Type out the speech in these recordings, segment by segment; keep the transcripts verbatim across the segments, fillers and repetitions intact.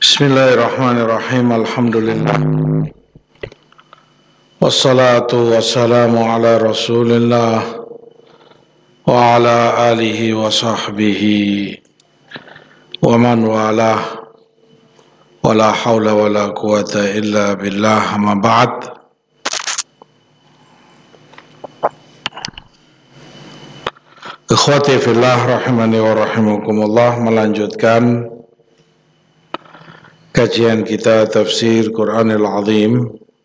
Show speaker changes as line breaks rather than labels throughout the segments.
Bismillahirrahmanirrahim. Alhamdulillah. Wassalatu wassalamu ala Rasulillah wa ala alihi wa sahbihi wa man walah. Wa la hawla wa la quwata illa billah. Amma ba'd. Ikhwati fillah rahimani wa rahimakumullah, melanjutkan kajian kita tafsir Quranil Azim,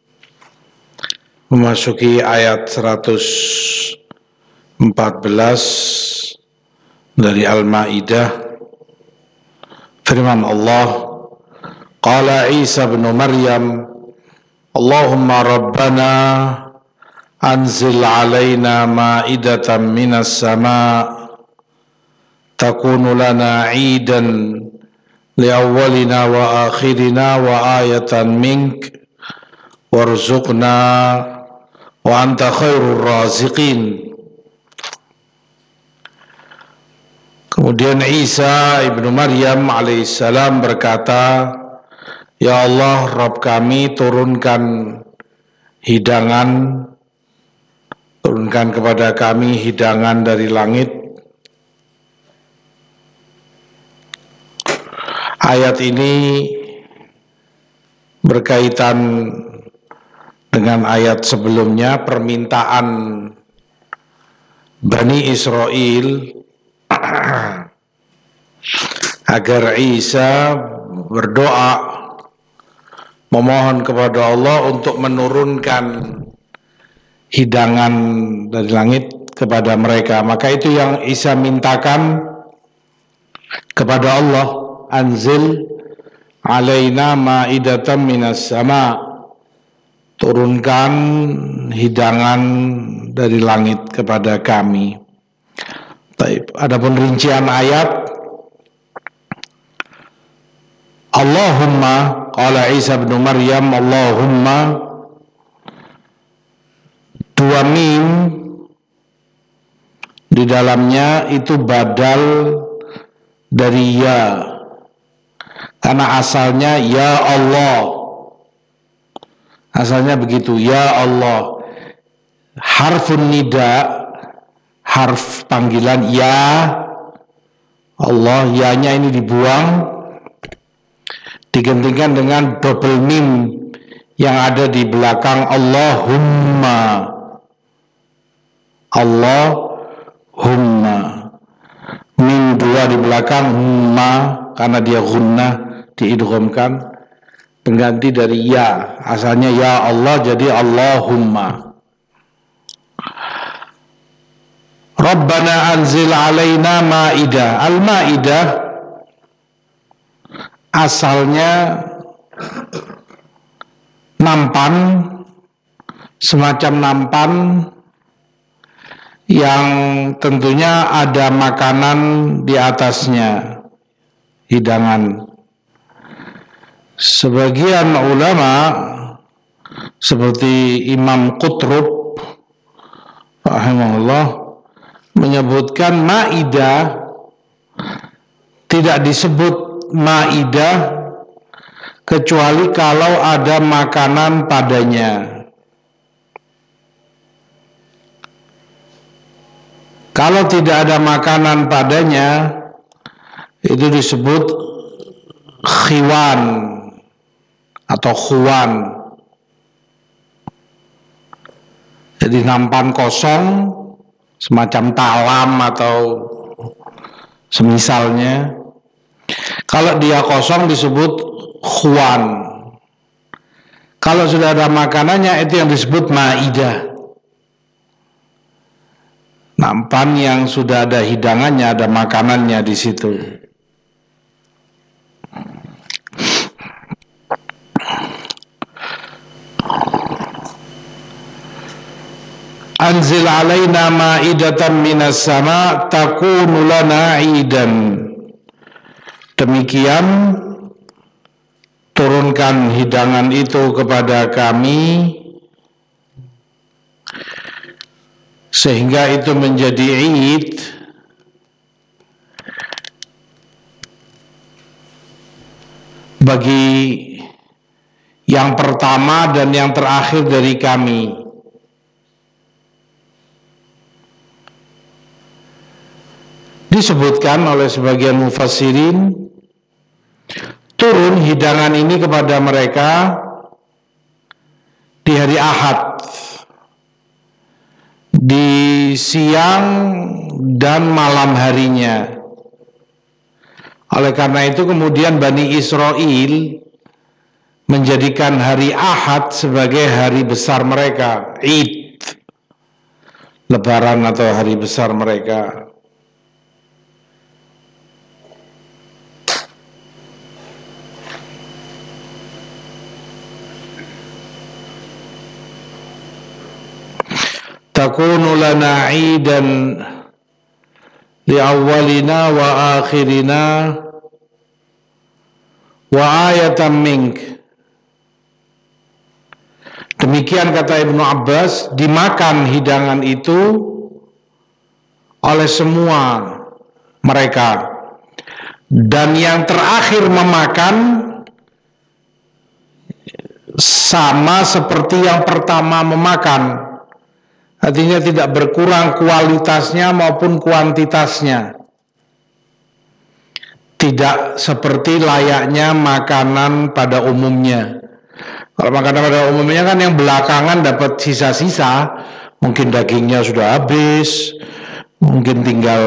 memasuki ayat seratus empat belas dari Al-Maidah. Firman Allah, Qala Isa bin Maryam, Allahumma Rabbana anzil alaina ma'idatan minas sama' takunu lana 'idan liawwalina wa akhirina wa ayatan mink warzuqna wa anta khairur raziqin. Kemudian Isa ibnu Maryam alaihissalam berkata, Ya Allah, Rabb kami, turunkan hidangan, turunkan kepada kami hidangan dari langit. Ayat ini berkaitan dengan ayat sebelumnya, permintaan Bani Israel agar Isa berdoa memohon kepada Allah untuk menurunkan hidangan dari langit kepada mereka. Maka itu yang Isa mintakan kepada Allah, anzil alaina ma'idatan minas sama, turunkan hidangan dari langit kepada kami. Baik, adapun rincian ayat, Allahumma, qala Isa bin Maryam, Allahumma, dua mim di dalamnya itu badal dari ya, karena asalnya ya Allah, asalnya begitu, ya Allah. Harfun nida, harf panggilan ya Allah, ya-nya ini dibuang, digantikan dengan double mim yang ada di belakang Allahumma. Allahumma, mim dua di belakang humma, karena dia gunnah, diidghamkan, pengganti dari ya, asalnya ya Allah jadi Allahumma. Rabbana anzil alaina ma'idah. Al-Ma'idah asalnya nampan, semacam nampan yang tentunya ada makanan di atasnya, hidangan. Sebagian ulama seperti Imam Qutrub rahimahullah menyebutkan ma'idah tidak disebut ma'idah kecuali kalau ada makanan padanya. Kalau tidak ada makanan padanya, itu disebut khiwan atau khuwan. Jadi nampan kosong, semacam talam atau semisalnya. Kalau dia kosong disebut khuwan. Kalau sudah ada makanannya, itu yang disebut ma'idah. Nampan yang sudah ada hidangannya, ada makanannya di situ. Anzil alaina ma'idatan minas sama takunu lana 'idan. Demikian, turunkan hidangan itu kepada kami sehingga itu menjadi id, bagi yang pertama dan yang terakhir dari kami. Disebutkan oleh sebagian mufassirin, turun hidangan ini kepada mereka di hari Ahad, di siang dan malam harinya. Oleh karena itu kemudian Bani Israel menjadikan hari Ahad sebagai hari besar mereka, Id, Lebaran atau hari besar mereka. Takunu lana 'idan li awwalina wa akhirina wa ayatan mink. Demikian kata Ibnu Abbas, dimakan hidangan itu oleh semua mereka, dan yang terakhir memakan sama seperti yang pertama memakan. Artinya tidak berkurang kualitasnya maupun kuantitasnya. Tidak seperti layaknya makanan pada umumnya. Kalau makanan pada umumnya kan yang belakangan dapat sisa-sisa, mungkin dagingnya sudah habis, mungkin tinggal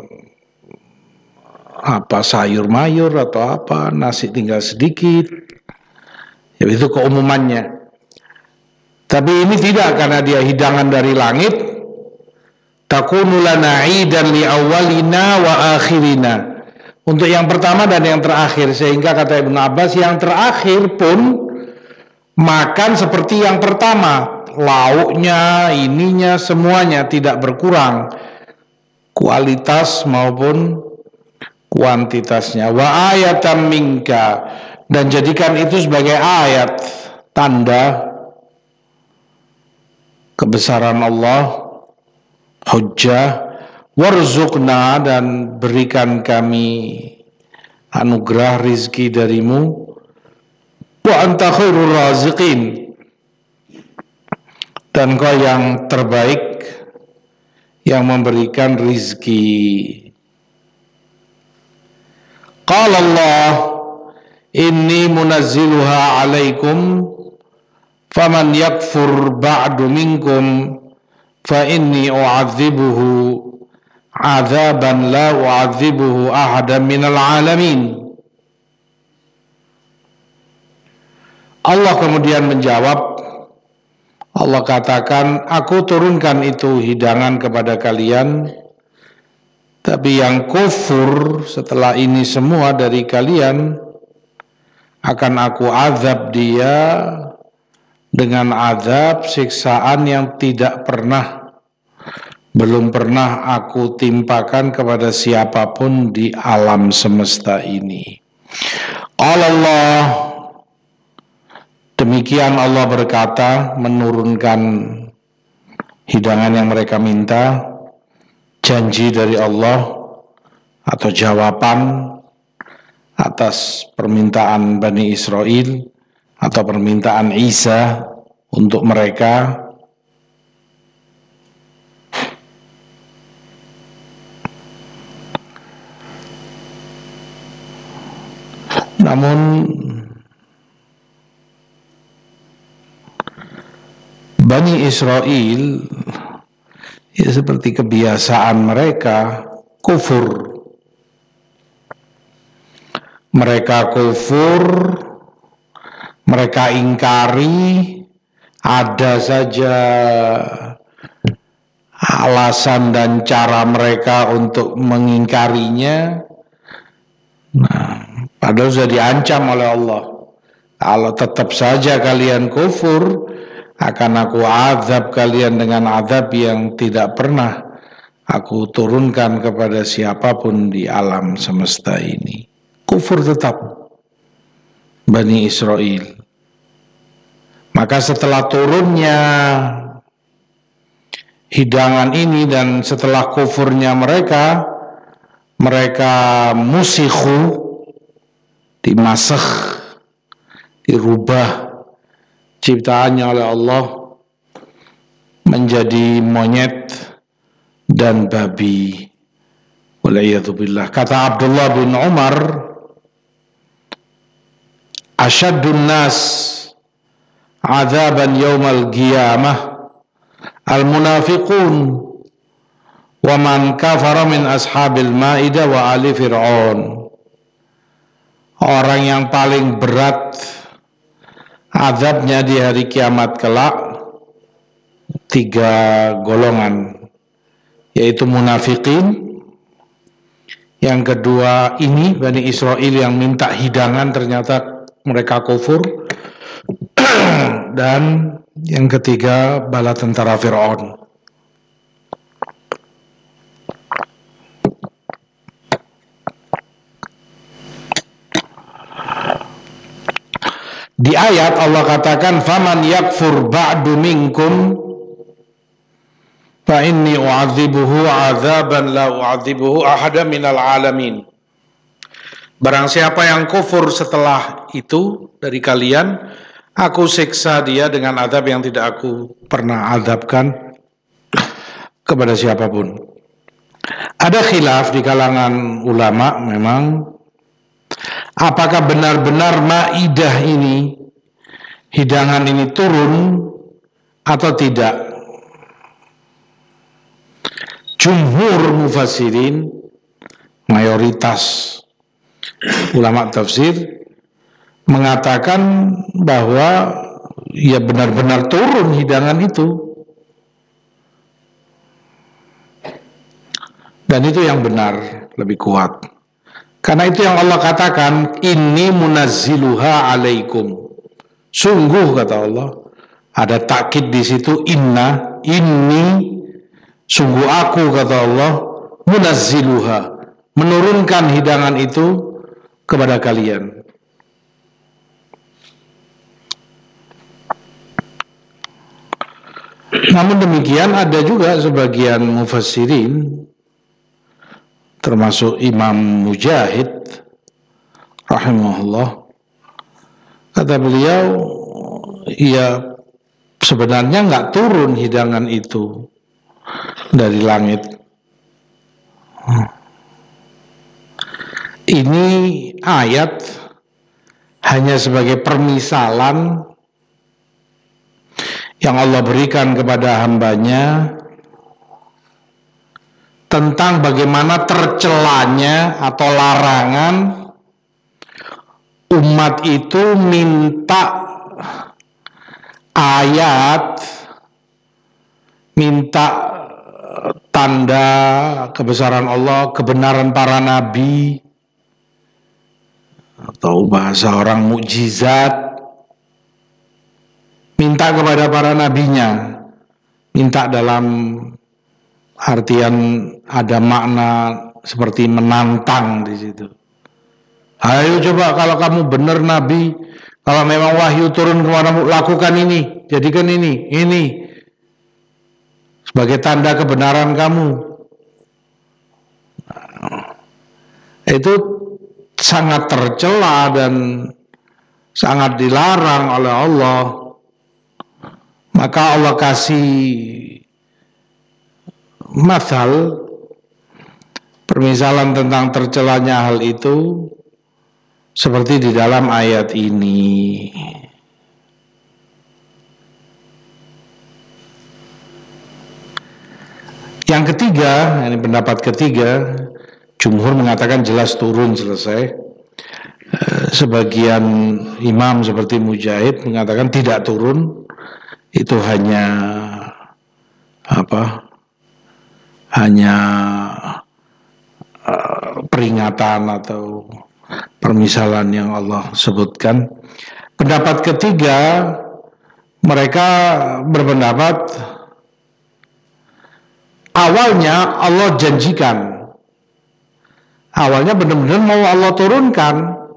apa sayur mayur atau apa, nasi tinggal sedikit. Ya, itu keumumannya. Tapi ini tidak, karena dia hidangan dari langit. Takunu lana 'idan li awwalina wa akhirina. Untuk yang pertama dan yang terakhir, sehingga kata Ibnu Abbas yang terakhir pun makan seperti yang pertama. Lauknya, ininya, semuanya tidak berkurang kualitas maupun kuantitasnya. Wa ayatan minka, dan jadikan itu sebagai ayat, tanda kebesaran Allah, hujjah, warzuqna, dan berikan kami anugerah rizki darimu, wa anta khairur raziqin, dan kau yang terbaik yang memberikan rizki. Qala Allah, inni munazziluha alaikum faman yakfur ba'du minkum fa inni u'adzibuhu azaban la u'adzibuhu ahadan minal alamin. Allah kemudian menjawab, Allah katakan, aku turunkan itu hidangan kepada kalian, tapi yang kufur setelah ini semua dari kalian akan aku azab dia dengan azab siksaan yang tidak pernah, belum pernah aku timpakan kepada siapapun di alam semesta ini. Allah, demikian Allah berkata, menurunkan hidangan yang mereka minta, janji dari Allah atau jawaban atas permintaan Bani Israel atau permintaan Isa untuk mereka. Namun Bani Israel ya seperti kebiasaan mereka kufur. Mereka kufur, mereka ingkari, ada saja alasan dan cara mereka untuk mengingkarinya. Nah, padahal sudah diancam oleh Allah, kalau tetap saja kalian kufur, akan aku azab kalian dengan azab yang tidak pernah aku turunkan kepada siapapun di alam semesta ini. Kufur tetap Bani Israel. Maka setelah turunnya hidangan ini dan setelah kufurnya mereka, mereka musikhu, dimasakh dirubah ciptaannya oleh Allah menjadi monyet dan babi. Waliyadzubillah. Kata Abdullah bin Umar, asyaddun nas azaban yaumal qiyamah al-munafiqun wa man kafara min ashabil maidah wa ali fir'aun. Orang yang paling berat azabnya di hari kiamat kelak tiga golongan, yaitu munafikin, yang kedua ini Bani Israel yang minta hidangan ternyata mereka kufur, dan yang ketiga bala tentara Fir'aun. Di ayat Allah katakan, faman yakfur ba'du minkum fa inni u'adzibuhu 'adzaban la u'adzibuhu ahada minal alamin. Barang siapa yang kufur setelah itu dari kalian, aku siksa dia dengan azab yang tidak aku pernah azabkan kepada siapapun. Ada khilaf di kalangan ulama memang, apakah benar-benar Maidah ini, hidangan ini turun atau tidak? Jumhur mufassirin, mayoritas ulama tafsir mengatakan bahwa ya benar-benar turun hidangan itu. Dan itu yang benar, lebih kuat. Karena itu yang Allah katakan, inni munazziluha alaikum. Sungguh, kata Allah, ada takkid di situ, inna, inni, sungguh aku, kata Allah, munazziluha, menurunkan hidangan itu kepada kalian. Namun demikian ada juga sebagian mufassirin, termasuk Imam Mujahid rahimahullah, kata beliau, ya sebenarnya nggak turun hidangan itu dari langit. Ini ayat hanya sebagai permisalan yang Allah berikan kepada hambanya tentang bagaimana tercelanya atau larangan umat itu minta ayat, minta tanda kebesaran Allah, kebenaran para nabi, atau bahasa orang mukjizat, minta kepada para nabinya, minta dalam artian ada makna seperti menantang di situ. Ayo coba kalau kamu benar nabi, kalau memang wahyu turun kemana-mana, lakukan ini, jadikan ini, ini sebagai tanda kebenaran kamu. Itu sangat tercela dan sangat dilarang oleh Allah. Maka Allah kasih mathal, permisalan tentang tercelanya hal itu seperti di dalam ayat ini. Yang ketiga, ini pendapat ketiga, jumhur mengatakan jelas turun, selesai. Sebagian imam seperti Mujahid mengatakan tidak turun, itu hanya apa? Hanya uh, peringatan atau permisalan yang Allah sebutkan. Pendapat ketiga, mereka berpendapat awalnya Allah janjikan, awalnya benar-benar mau Allah turunkan,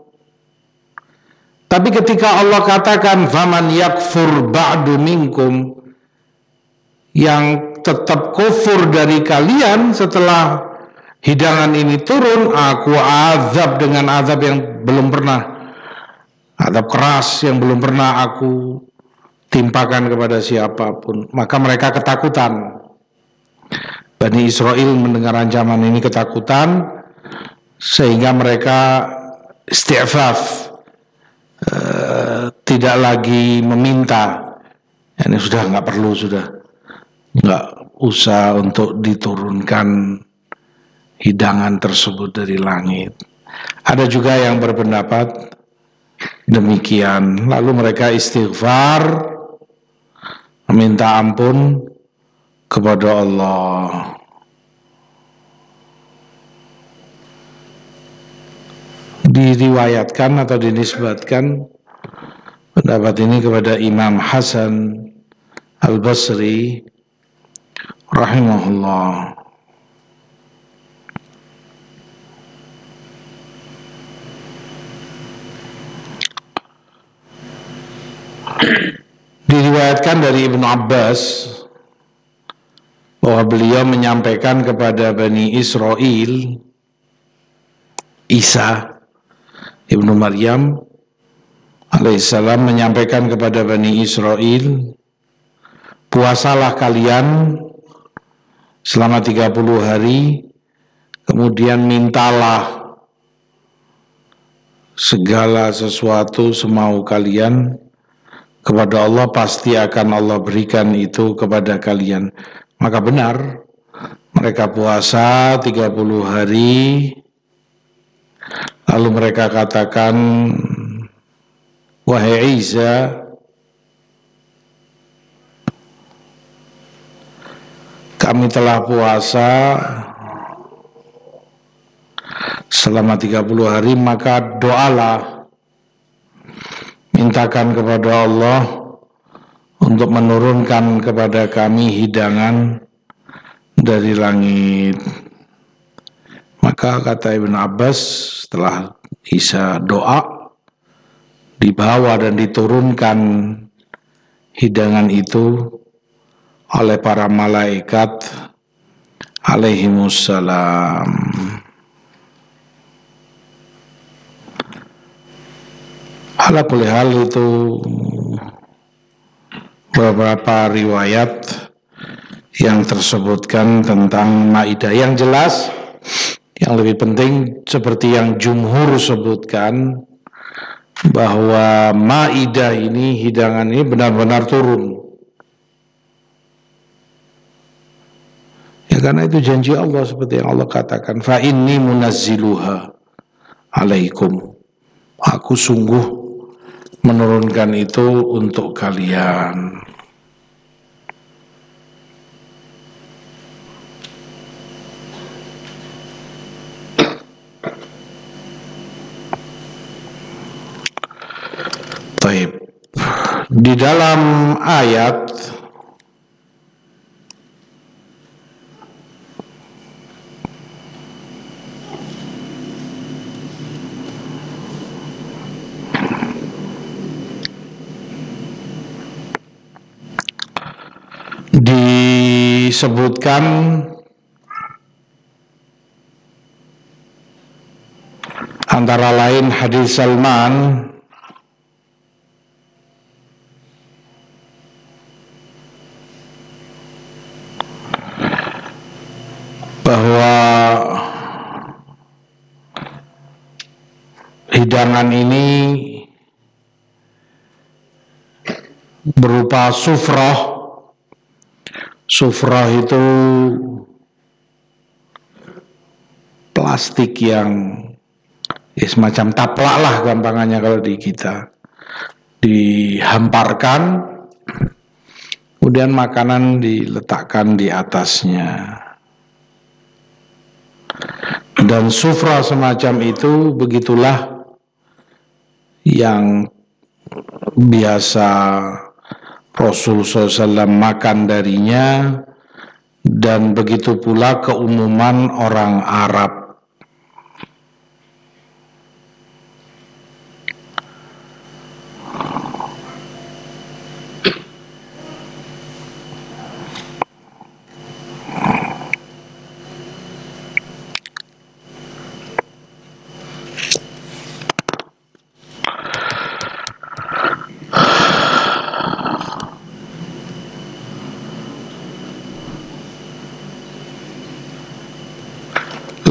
tapi ketika Allah katakan faman yakfur ba'du minkum, yang tetap kufur dari kalian setelah hidangan ini turun, aku azab dengan azab yang belum pernah Adab keras yang belum pernah aku timpakan kepada siapapun. Maka mereka ketakutan. Bani Israel mendengar ancaman ini ketakutan, sehingga mereka istighfaf, uh, tidak lagi meminta. Ini sudah nggak perlu, sudah nggak usah untuk diturunkan hidangan tersebut dari langit. Ada juga yang berpendapat demikian. Lalu mereka istighfar, meminta ampun kepada Allah. Diriwayatkan atau dinisbatkan pendapat ini kepada Imam Hasan Al-Basri rahimahullah. Diriwayatkan dari Ibnu Abbas bahwa beliau menyampaikan kepada Bani Israel, Isa Ibnu Maryam alaihissalam menyampaikan kepada Bani Israel, puasalah kalian selama tiga puluh hari, kemudian mintalah segala sesuatu semau kalian kepada Allah, pasti akan Allah berikan itu kepada kalian. Maka benar, mereka puasa tiga puluh hari, lalu mereka katakan, wahai Isa, kami telah puasa selama tiga puluh hari, maka doalah, mintakan kepada Allah untuk menurunkan kepada kami hidangan dari langit. Maka kata Ibnu Abbas, setelah Isa doa, dibawa dan diturunkan hidangan itu oleh para malaikat alaihimussalam. Ala kulli hal, itu beberapa riwayat yang tersebutkan tentang Maidah. Yang jelas, yang lebih penting seperti yang jumhur sebutkan, bahwa Maidah ini, hidangan ini benar-benar turun. Ya, karena itu janji Allah, seperti yang Allah katakan, fa inni munazziluha alaikum, aku sungguh menurunkan itu untuk kalian. Taib. Di dalam ayat disebutkan antara lain hadis Salman bahwa hidangan ini berupa sufrah. Sufrah itu plastik yang ya, semacam taplak lah gampangannya kalau di kita, dihamparkan, kemudian makanan diletakkan di atasnya. Dan sufrah semacam itu, begitulah yang biasa Rasul shallallahu alaihi wasallam makan darinya, dan begitu pula keumuman orang Arab.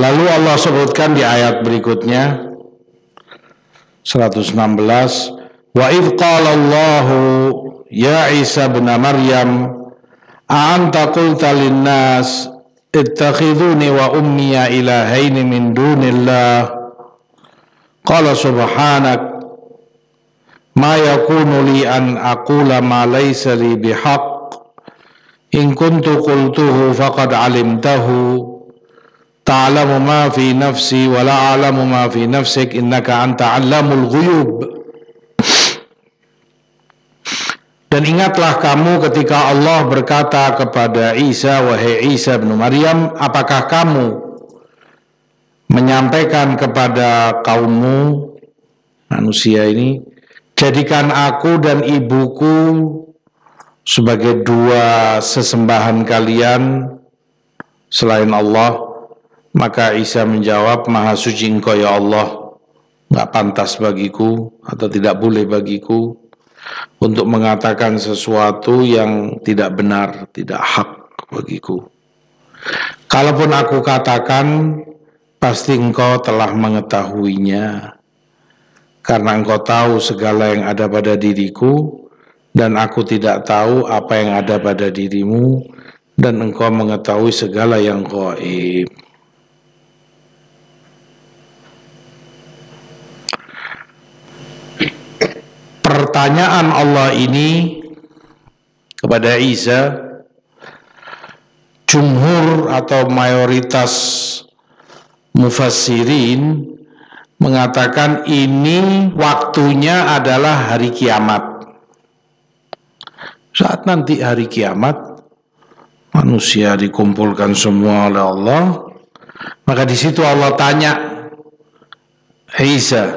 Lalu Allah sebutkan di ayat berikutnya seratus enam belas, wa idh qala Allahu ya Isa ibn Maryam a anta qulta lin-nas ittakhiduni wa ummiya ilahaini min dunillah qala subhanak ma yakunu li an aqula ma laysa li bihaq in kuntu qultuhu faqad alimtahu ta'lamu ma fi nafsi wa la a'lamu ma fi nafsik innaka anta 'allamul ghuyub. Dan ingatlah kamu ketika Allah berkata kepada Isa, wahai Isa bin Maryam, apakah kamu menyampaikan kepada kaummu manusia ini, jadikan aku dan ibuku sebagai dua sesembahan kalian selain Allah? Maka Isa menjawab, maha suci engkau ya Allah, gak pantas bagiku atau tidak boleh bagiku untuk mengatakan sesuatu yang tidak benar, tidak hak bagiku. Kalaupun aku katakan, pasti engkau telah mengetahuinya, karena engkau tahu segala yang ada pada diriku, dan aku tidak tahu apa yang ada pada dirimu, dan engkau mengetahui segala yang gaib. Pertanyaan Allah ini kepada Isa, jumhur atau mayoritas mufassirin mengatakan ini waktunya adalah hari kiamat. Saat nanti hari kiamat, manusia dikumpulkan semua oleh Allah, maka di situ Allah tanya, Isa,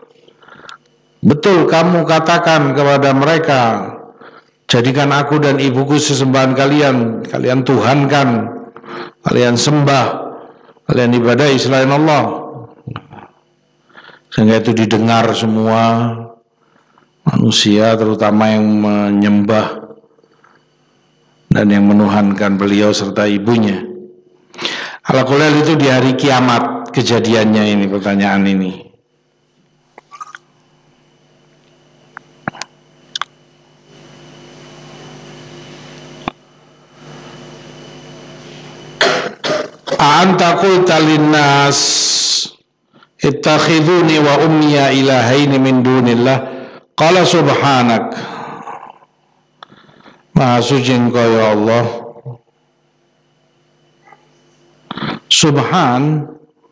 betul kamu katakan kepada mereka, jadikan aku dan ibuku sesembahan kalian, kalian tuhankan, kalian sembah, kalian ibadahi selain Allah. Sehingga itu didengar semua manusia, terutama yang menyembah dan yang menuhankan beliau serta ibunya. Ala kulal itu di hari kiamat kejadiannya ini, pertanyaan ini. A'anta qulta linnas ittakhiduni wa ummiya ilahaini min dunillah qala subhanak maha suci engkau ya Allah. Subhan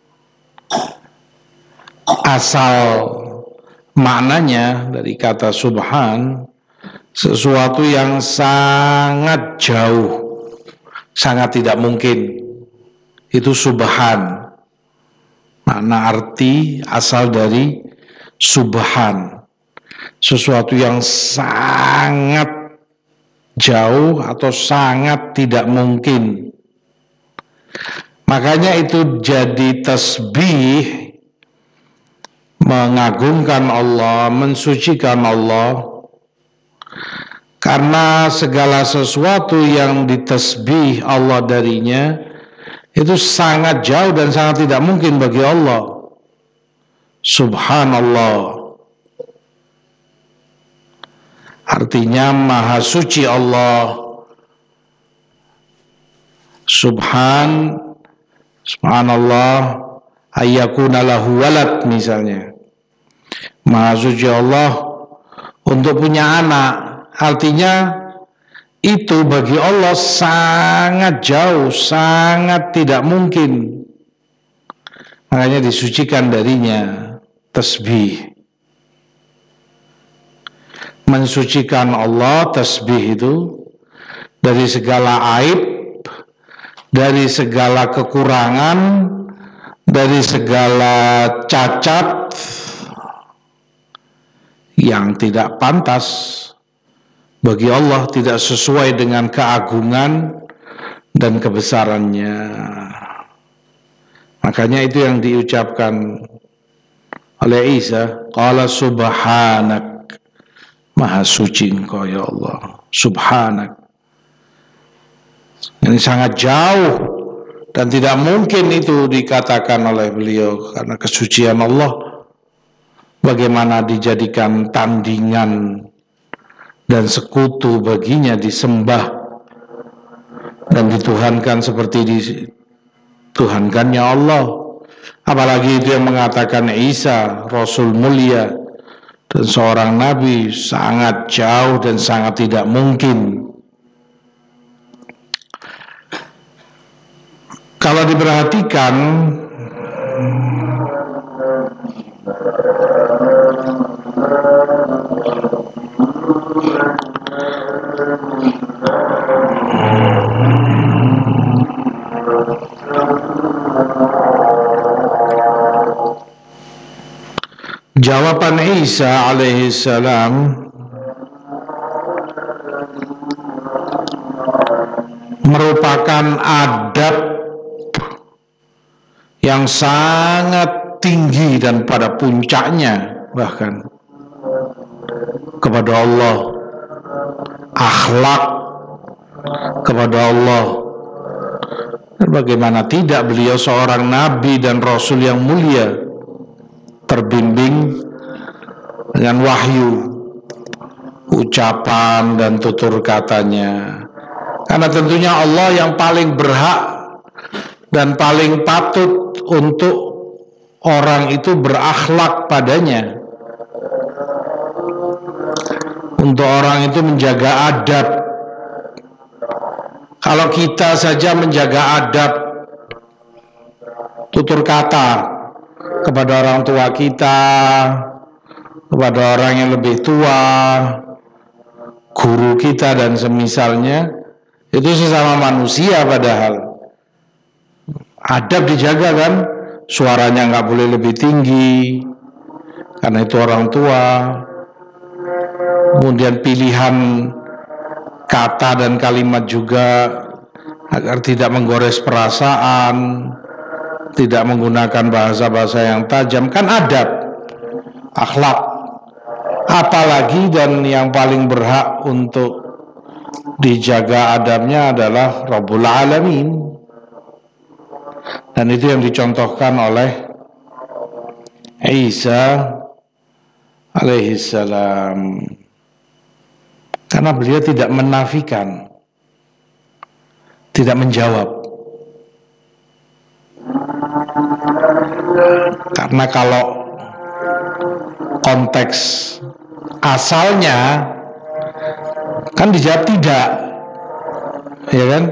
asal maknanya dari kata subhan sesuatu yang sangat jauh, sangat tidak mungkin. Itu subhan. Makna arti asal dari subhan, sesuatu yang sangat jauh atau sangat tidak mungkin. Makanya itu jadi tasbih, mengagungkan Allah, mensucikan Allah, karena segala sesuatu yang ditasbih Allah darinya itu sangat jauh dan sangat tidak mungkin bagi Allah. Subhanallah. Artinya maha suci Allah. Subhan, subhanallah, ayyakuna lahu walad misalnya. Maha suci Allah untuk punya anak. Artinya itu bagi Allah sangat jauh, sangat tidak mungkin. Makanya disucikan darinya tasbih. Mensucikan Allah, tasbih itu dari segala aib, dari segala kekurangan, dari segala cacat yang tidak pantas bagi Allah, tidak sesuai dengan keagungan dan kebesarannya. Makanya itu yang diucapkan oleh Isa, qala subhanak, maha suci engkau ya Allah. Subhanak, ini sangat jauh dan tidak mungkin itu dikatakan oleh beliau karena kesucian Allah. Bagaimana dijadikan tandingan dan sekutu baginya disembah dan dituhankan seperti dituhankannya Allah. Apalagi itu yang mengatakan Isa Rasul mulia dan seorang nabi, sangat jauh dan sangat tidak mungkin. Kalau diperhatikan, jawaban Isa alaihi salam merupakan adab yang sangat tinggi dan pada puncaknya bahkan kepada Allah, akhlak kepada Allah. Dan bagaimana tidak, beliau seorang nabi dan rasul yang mulia, terbimbing dengan wahyu, ucapan dan tutur katanya. Karena tentunya Allah yang paling berhak dan paling patut untuk orang itu berakhlak padanya, untuk orang itu menjaga adab. Kalau kita saja menjaga adab, tutur kata kepada orang tua kita, kepada orang yang lebih tua, guru kita dan semisalnya, itu sesama manusia padahal. Adab dijaga kan, suaranya nggak boleh lebih tinggi, karena itu orang tua. Kemudian pilihan kata dan kalimat juga agar tidak menggores perasaan, tidak menggunakan bahasa-bahasa yang tajam, kan adab, akhlak. Apalagi dan yang paling berhak untuk dijaga adabnya adalah Rabbul Alamin. Dan itu yang dicontohkan oleh Isa alaihi salam. Karena beliau tidak menafikan, tidak menjawab. Karena kalau konteks asalnya kan dijawab tidak, ya kan?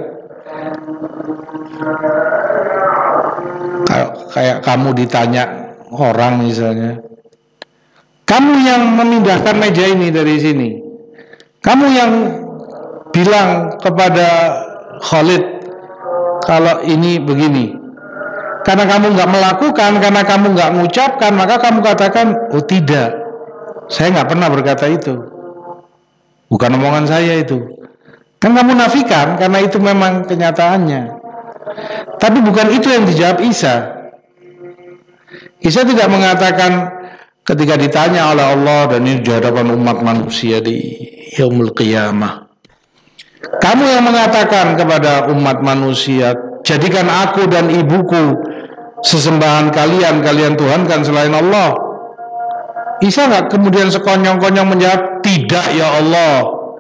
Kayak, kayak kamu ditanya orang misalnya, kamu yang memindahkan meja ini dari sini, kamu yang bilang kepada Khalid kalau ini begini, karena kamu nggak melakukan, karena kamu nggak mengucapkan, maka kamu katakan, oh tidak, saya nggak pernah berkata itu, bukan omongan saya itu. Kan kamu nafikan, karena itu memang kenyataannya. Tapi bukan itu yang dijawab Isa. Isa tidak mengatakan ketika ditanya oleh Allah, dan ini di hadapan umat manusia di Yaumul Qiyamah, kamu yang mengatakan kepada umat manusia, jadikan aku dan ibuku sesembahan kalian, kalian tuhankan selain Allah. Isa nggak kemudian sekonyong-konyong menjawab, tidak ya Allah.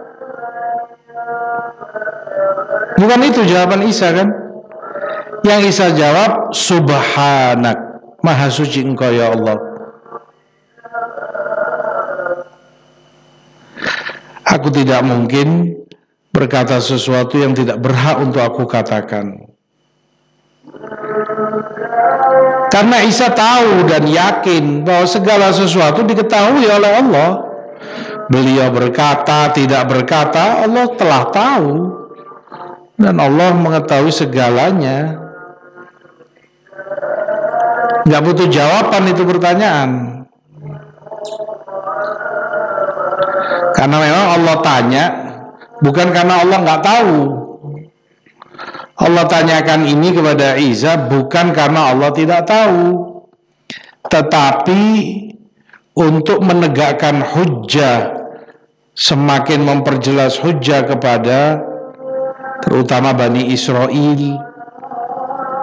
Bukan itu jawaban Isa kan? Yang Isa jawab, subhanak, maha suci engkau ya Allah. Aku tidak mungkin berkata sesuatu yang tidak berhak untuk aku katakan. Karena Isa tahu dan yakin bahwa segala sesuatu diketahui oleh Allah. Beliau berkata, tidak berkata, Allah telah tahu. Dan Allah mengetahui segalanya. Nggak butuh jawaban itu pertanyaan. Karena memang Allah tanya, bukan karena Allah nggak tahu. Allah tanyakan ini kepada Isa bukan karena Allah tidak tahu, tetapi untuk menegakkan hujjah, semakin memperjelas hujjah kepada terutama Bani Israel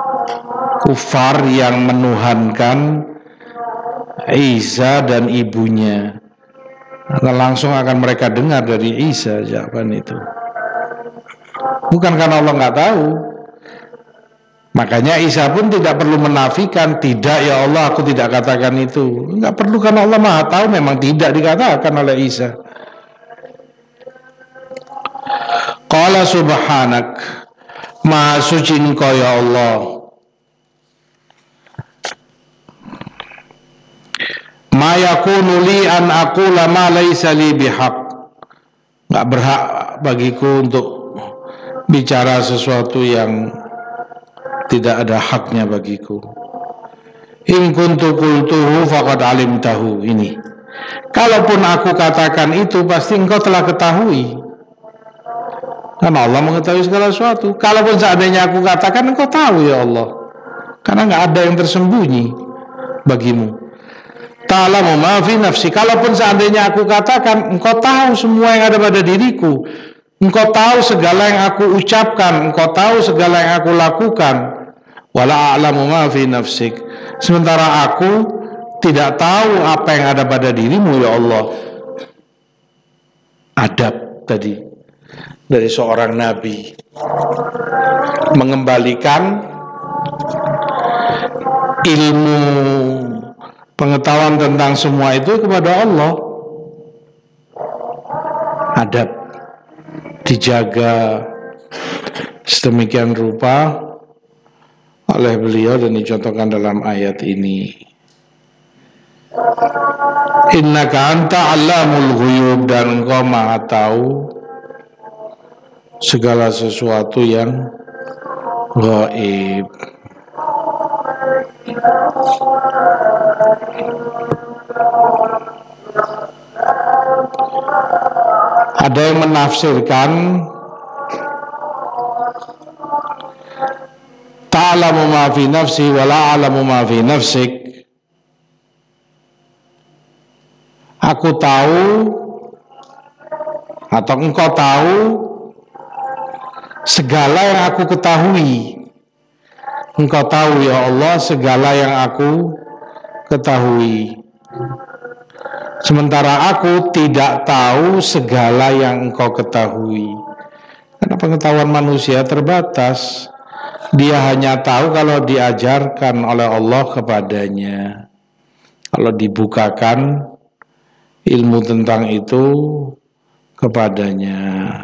kufar yang menuhankan Isa dan ibunya. Nah, langsung akan mereka dengar dari Isa jawaban itu. Bukan karena Allah nggak tahu. Makanya Isa pun tidak perlu menafikan, tidak ya Allah aku tidak katakan itu. Nggak perlu karena Allah Maha tahu memang tidak dikatakan oleh Isa. Qala subhanak, Maha suci Engkau ya Allah. Ma yakunu li an aqula ma laysa li bihaq. Enggak berhak bagiku untuk bicara sesuatu yang tidak ada haknya bagiku. In kuntu qultuhu faqad alimtahu. Ini. Kalaupun aku katakan itu pasti engkau telah ketahui. Karena Allah mengetahui segala sesuatu. Kalaupun seandainya aku katakan engkau tahu ya Allah. Karena enggak ada yang tersembunyi bagimu. Ta'lamu ma fi nafsi. Kalaupun seandainya aku katakan engkau tahu semua yang ada pada diriku, engkau tahu segala yang aku ucapkan, engkau tahu segala yang aku lakukan. Wala a'lamu ma fi nafsik. Sementara aku tidak tahu apa yang ada pada dirimu ya Allah. Adab tadi dari seorang nabi mengembalikan ilmu pengetahuan tentang semua itu kepada Allah. Adab dijaga sedemikian rupa oleh beliau dan dicontohkan dalam ayat ini. Innaka anta allamul ghuyub, dan engkau maha tahu segala sesuatu yang gaib. Ada yang menafsirkan ta'lamu ma fi nafsi wa la a'lamu ma fi nafsik. Aku tahu atau engkau tahu segala yang aku ketahui. Engkau tahu ya Allah segala yang aku ketahui. Sementara aku tidak tahu segala yang engkau ketahui. Karena pengetahuan manusia terbatas. Dia hanya tahu kalau diajarkan oleh Allah kepadanya. Kalau dibukakan ilmu tentang itu kepadanya.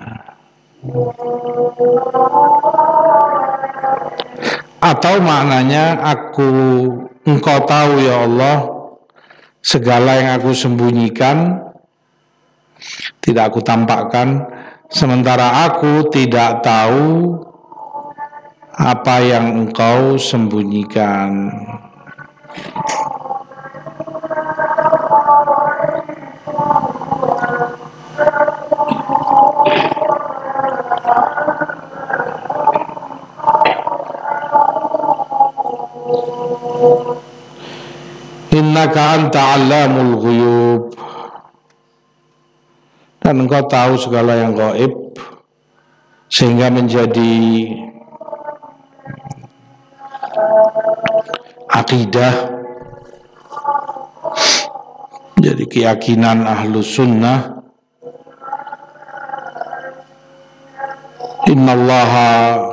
Atau maknanya aku, engkau tahu ya Allah segala yang aku sembunyikan, tidak aku tampakkan, sementara aku tidak tahu apa yang engkau sembunyikan. Innaka anta allamul ghuyub, dan engkau tahu segala yang gaib, sehingga menjadi akidah, jadi keyakinan ahlus sunnah. Innallaha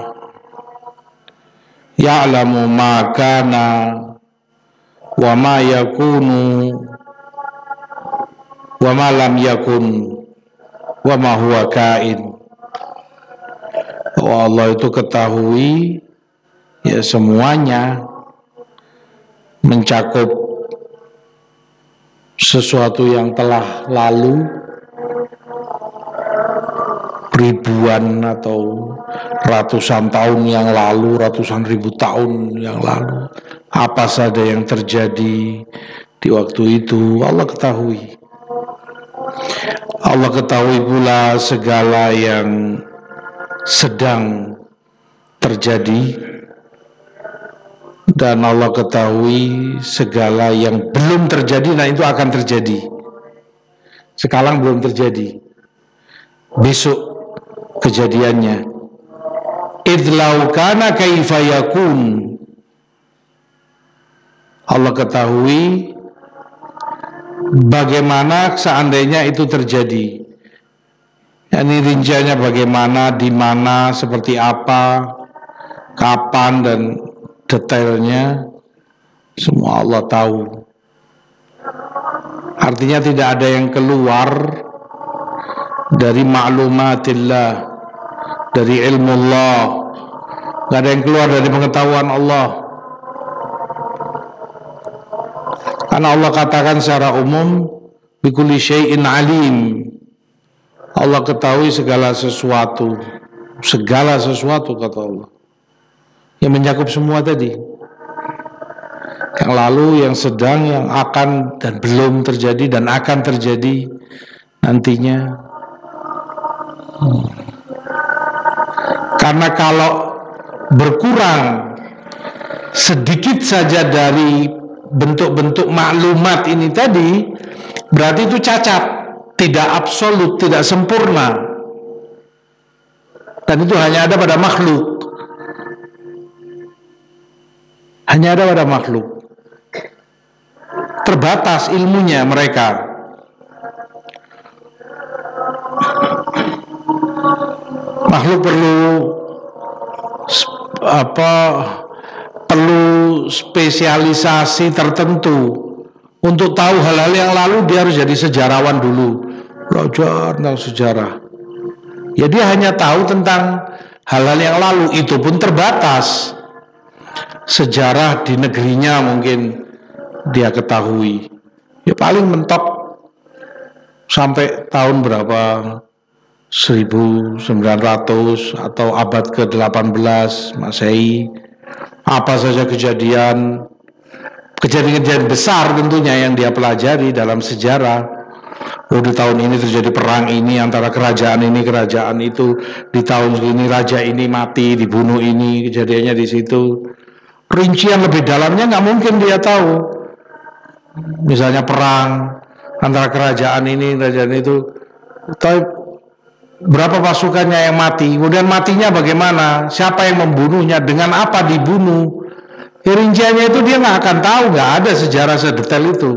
ya'lamu ma kana wa ma yakunu wa ma lam yakun wa ma huwa kain. Oh, Allah itu ketahui ya semuanya, mencakup sesuatu yang telah lalu ribuan atau ratusan tahun yang lalu, ratusan ribu tahun yang lalu, apa saja yang terjadi di waktu itu Allah ketahui. Allah ketahui pula segala yang sedang terjadi, dan Allah ketahui segala yang belum terjadi dan itu akan terjadi. Sekarang belum terjadi, besok kejadiannya. Idlau kana kaifa yakun. Allah ketahui bagaimana seandainya itu terjadi. Ini rinciannya bagaimana, di mana, seperti apa, kapan, dan detailnya semua Allah tahu. Artinya tidak ada yang keluar dari ma'lumatillah, dari ilmu Allah, tidak ada yang keluar dari pengetahuan Allah. Karena Allah katakan secara umum, bikulli syai'in alim. Allah ketahui segala sesuatu, segala sesuatu kata Allah, yang mencakup semua tadi, yang lalu, yang sedang, yang akan dan belum terjadi dan akan terjadi nantinya. Hmm. Karena kalau berkurang sedikit saja dari bentuk-bentuk maklumat ini tadi, berarti itu cacat, tidak absolut, tidak sempurna, dan itu hanya ada pada makhluk, hanya ada pada makhluk. Terbatas ilmunya mereka. Makhluk perlu apa? Perlu spesialisasi tertentu untuk tahu hal-hal yang lalu. Dia harus jadi sejarawan dulu, belajar tentang sejarah. Ya, dia hanya tahu tentang hal-hal yang lalu, itu pun terbatas. Sejarah di negerinya mungkin dia ketahui, ya paling mentok sampai tahun berapa, seribu sembilan ratus atau abad ke delapan belas Masehi. Apa saja kejadian kejadian-kejadian besar tentunya yang dia pelajari dalam sejarah. Oh, di tahun ini terjadi perang ini antara kerajaan ini kerajaan itu, di tahun ini raja ini mati, dibunuh ini, kejadiannya di situ. Rincian lebih dalamnya nggak mungkin dia tahu. Misalnya perang antara kerajaan ini kerajaan itu, tapi berapa pasukannya yang mati, kemudian matinya bagaimana, siapa yang membunuhnya, dengan apa dibunuh, ya, rinciannya itu dia nggak akan tahu, nggak ada sejarah sedetail itu.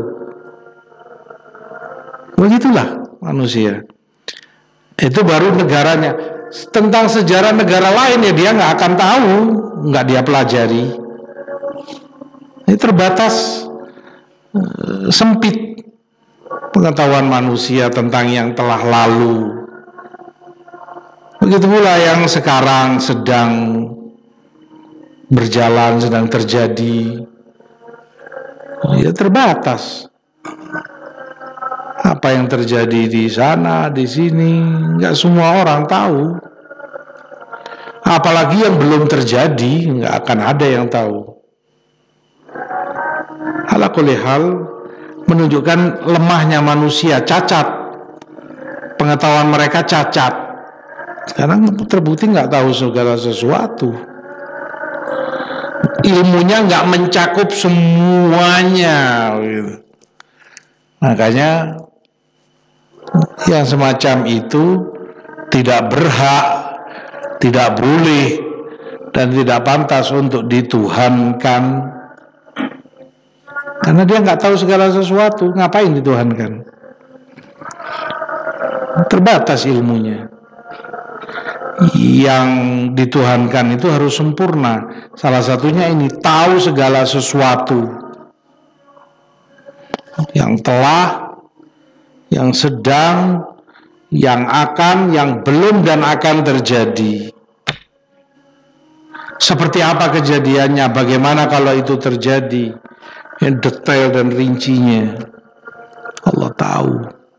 Begitulah manusia. Itu baru negaranya. Tentang sejarah negara lain ya dia nggak akan tahu, nggak dia pelajari. Ini terbatas, sempit pengetahuan manusia tentang yang telah lalu. Begitu pula yang sekarang sedang berjalan, sedang terjadi, ya terbatas. Apa yang terjadi di sana, di sini, nggak semua orang tahu. Apalagi yang belum terjadi, nggak akan ada yang tahu. Ala kulli hal, menunjukkan lemahnya manusia, cacat. Pengetahuan mereka cacat. Sekarang terbukti nggak tahu segala sesuatu. Ilmunya nggak mencakup semuanya. Makanya yang semacam itu tidak berhak, tidak boleh, dan tidak pantas untuk dituhankan. Karena dia nggak tahu segala sesuatu, ngapain dituhankan? Terbatas ilmunya. Yang dituhankan itu harus sempurna. Salah satunya ini, tahu segala sesuatu yang telah, yang sedang, yang akan, yang belum dan akan terjadi. Seperti apa kejadiannya, bagaimana kalau itu terjadi, yang detail dan rincinya Allah tahu.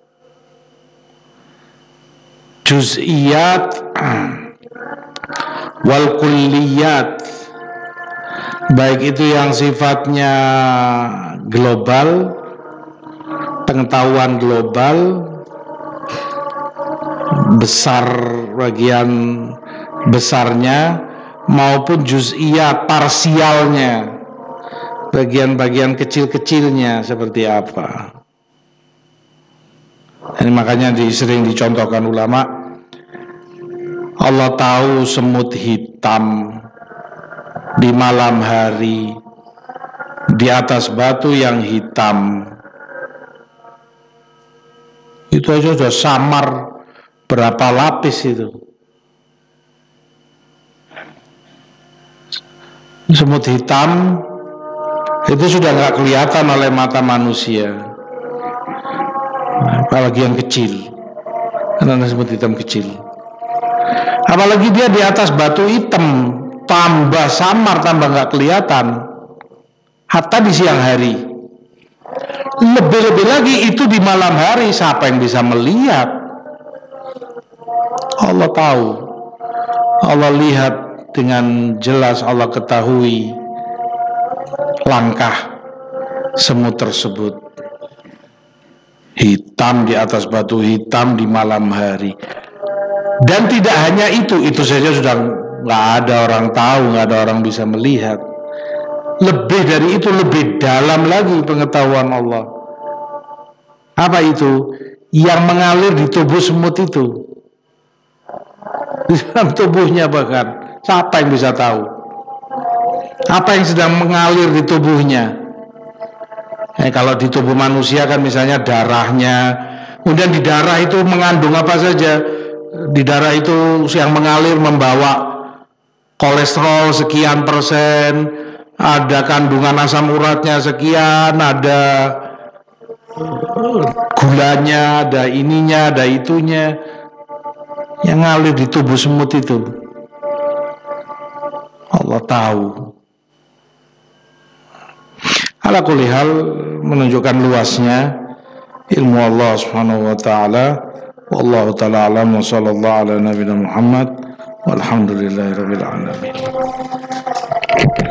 Juz'iyat wal kulliyat, baik itu yang sifatnya global, pengetahuan global, besar bagian besarnya, maupun juz'iyat, parsialnya, bagian-bagian kecil-kecilnya seperti apa. Ini makanya sering dicontohkan ulama, Allah tahu semut hitam di malam hari di atas batu yang hitam. Itu aja sudah samar berapa lapis itu. Semut hitam itu sudah nggak kelihatan oleh mata manusia, apalagi yang kecil, karena semut hitam kecil. Apalagi dia di atas batu hitam, tambah samar, tambah nggak kelihatan. Hatta di siang hari. Lebih-lebih lagi itu di malam hari, siapa yang bisa melihat? Allah tahu, Allah lihat dengan jelas, Allah ketahui langkah semut tersebut. Hitam di atas batu hitam di malam hari. Dan tidak hanya itu, itu saja sudah nggak ada orang tahu, nggak ada orang bisa melihat. Lebih dari itu, lebih dalam lagi pengetahuan Allah. Apa itu? Yang mengalir di tubuh semut itu, di dalam tubuhnya bahkan. Siapa yang bisa tahu? Apa yang sedang mengalir di tubuhnya? Eh, kalau di tubuh manusia kan misalnya darahnya, kemudian di darah itu mengandung apa saja. Di darah itu yang mengalir membawa kolesterol sekian persen, ada kandungan asam uratnya sekian, ada gulanya, ada ininya, ada itunya, yang ngalir di tubuh semut itu. Allah tahu. Ala kulli hal, menunjukkan luasnya ilmu Allah Subhanahu wa taala. Wallahu taala alam, wa sallallahu ala nabiyina Muhammad walhamdulillahirabbil alamin.